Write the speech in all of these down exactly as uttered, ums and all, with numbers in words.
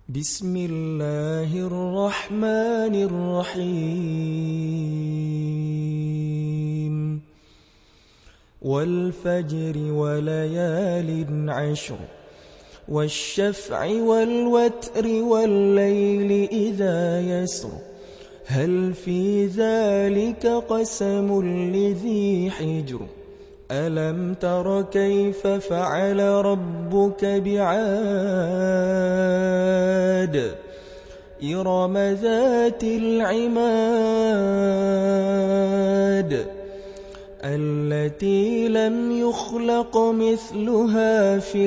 بسم الله الرحمن الرحيم والفجر وليال عشر والشفع والوتر والليل إذا يسر هل في ذلك قسم لذي حجر ألم تر كيف فعل ربك بعاد إرم ذات العماد التي لم يخلق مثلها في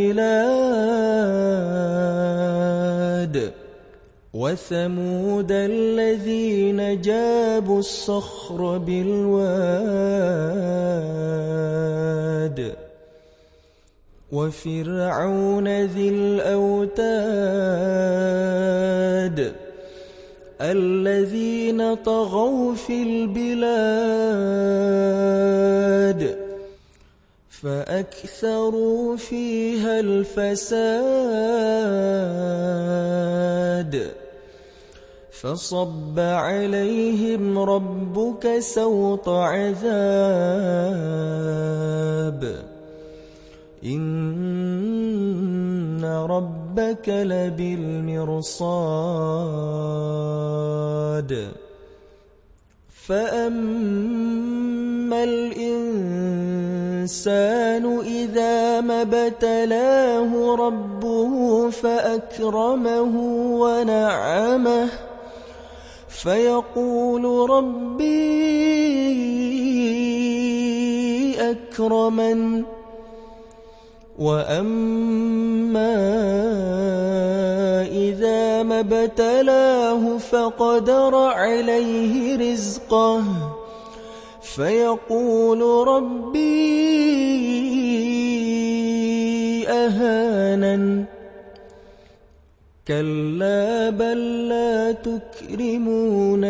البلاد وثمود الذين جابوا الصخر بالواد وفرعون ذي الأوتاد الذين طغوا في البلاد فأكثروا فيها الفساد فصب عليهم ربك سوط عذاب إن ربك لبالمرصاد فأما الإنسان إذا ما ابتلاه ربه فأكرمه ونعمه فيقول ربي أكرمن وأما إذا ما ابتلاه فقدر عليه رزقه فيقول ربي أهانن كلا بل لا تكرمون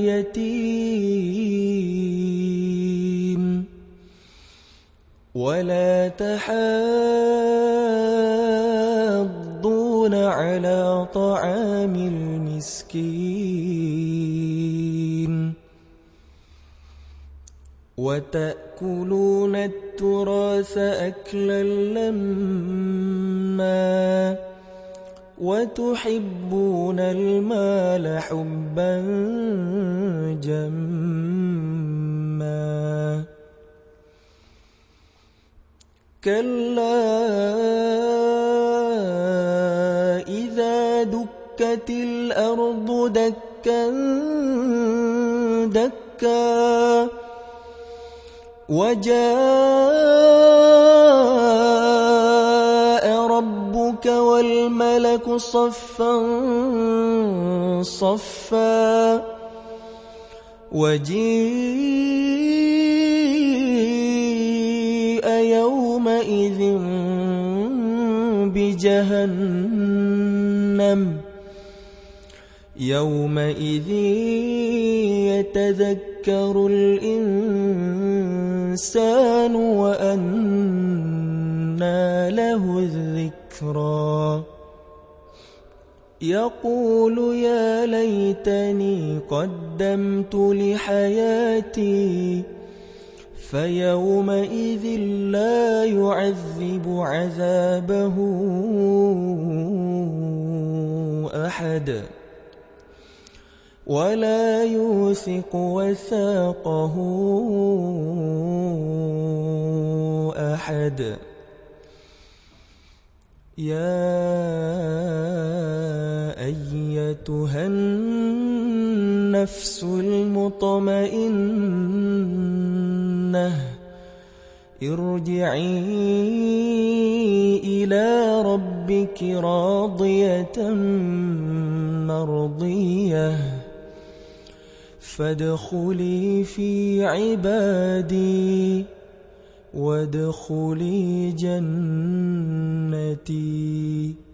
اليتيم ولا تحاضون على طعام المسكين وتأكلون التراث أكلا لما وتحبون المال حبا جما كلا إذا دكت الأرض دكا دكا وجاء ربك والملك صفا صفا وجيء يومئذ بجهنم يومئذ يتذكر الإنسان وأنى له الذكرى يقول يا ليتني قدمت لحياتي فيومئذ لا يعذب عذابه أحد ولا يوثق وثاقه أحد يا أيتها النفس المطمئنة ارجعي إلى ربك راضية مرضية فادخلي في عبادي وادخلي جنتي.